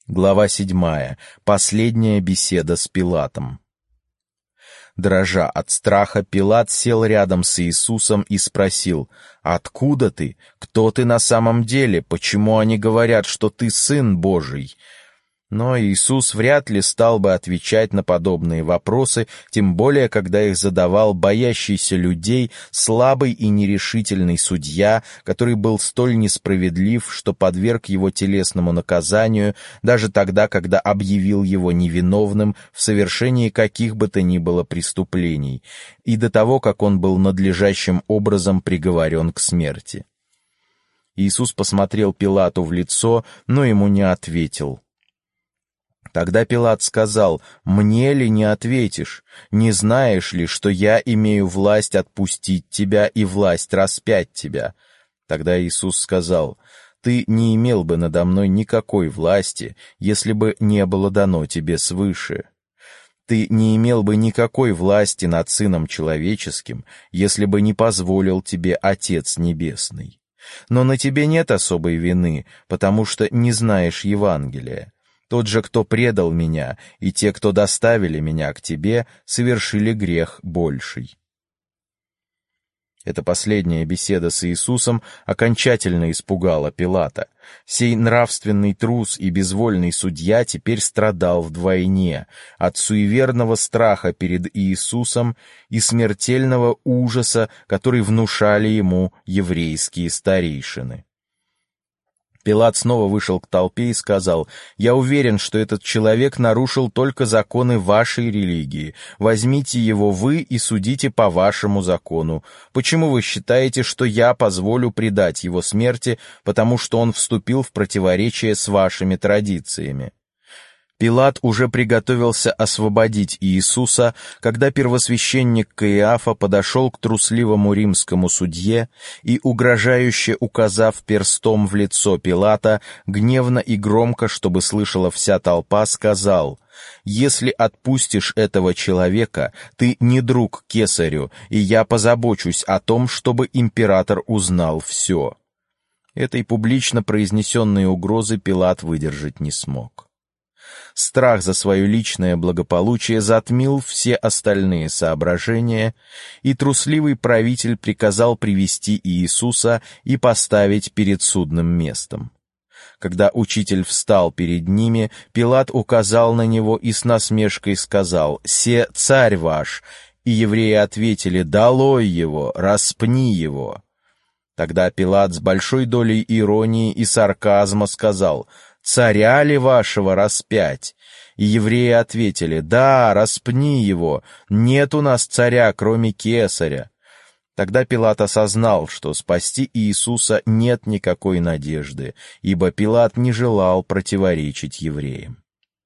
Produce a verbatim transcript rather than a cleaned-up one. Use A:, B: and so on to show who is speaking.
A: Глава седьмая. Последняя беседа с Пилатом. Дрожа от страха, Пилат сел рядом с Иисусом и спросил: «Откуда ты? Кто ты на самом деле? Почему они говорят, что ты Сын Божий?» Но Иисус вряд ли стал бы отвечать на подобные вопросы, тем более, когда их задавал боящийся людей, слабый и нерешительный судья, который был столь несправедлив, что подверг его телесному наказанию даже тогда, когда объявил его невиновным в совершении каких бы то ни было преступлений, и до того, как он был надлежащим образом приговорен к смерти. Иисус посмотрел Пилату в лицо, но ему не ответил. Тогда Пилат сказал: «Мне ли не ответишь? Не знаешь ли, что я имею власть отпустить тебя и власть распять тебя?» Тогда Иисус сказал: «Ты не имел бы надо мной никакой власти, если бы не было дано тебе свыше. Ты не имел бы никакой власти над Сыном Человеческим, если бы не позволил тебе Отец Небесный. Но на тебе нет особой вины, потому что не знаешь Евангелия. Тот же, кто предал меня, и те, кто доставили меня к тебе, совершили грех больший». Эта последняя беседа с Иисусом окончательно испугала Пилата. Сей нравственный трус и безвольный судья теперь страдал вдвойне от суеверного страха перед Иисусом и смертельного ужаса, который внушали ему еврейские старейшины. Пилат снова вышел к толпе и сказал: «Я уверен, что этот человек нарушил только законы вашей религии. Возьмите его вы и судите по вашему закону. Почему вы считаете, что я позволю предать его смерти, потому что он вступил в противоречие с вашими традициями?» Пилат уже приготовился освободить Иисуса, когда первосвященник Каиафа подошел к трусливому римскому судье и, угрожающе указав перстом в лицо Пилата, гневно и громко, чтобы слышала вся толпа, сказал: «Если отпустишь этого человека, ты не друг кесарю, и я позабочусь о том, чтобы император узнал все». Этой публично произнесенной угрозы Пилат выдержать не смог. Страх за свое личное благополучие затмил все остальные соображения, и трусливый правитель приказал привести Иисуса и поставить перед судным местом. Когда учитель встал перед ними, Пилат указал на него и с насмешкой сказал: «Се царь ваш!» И евреи ответили: «Долой его! Распни его!» Тогда Пилат с большой долей иронии и сарказма сказал: «Царя ли вашего распять?» И евреи ответили: «Да, распни его, нет у нас царя, кроме кесаря». Тогда Пилат осознал, что спасти Иисуса нет никакой надежды, ибо Пилат не желал противоречить евреям.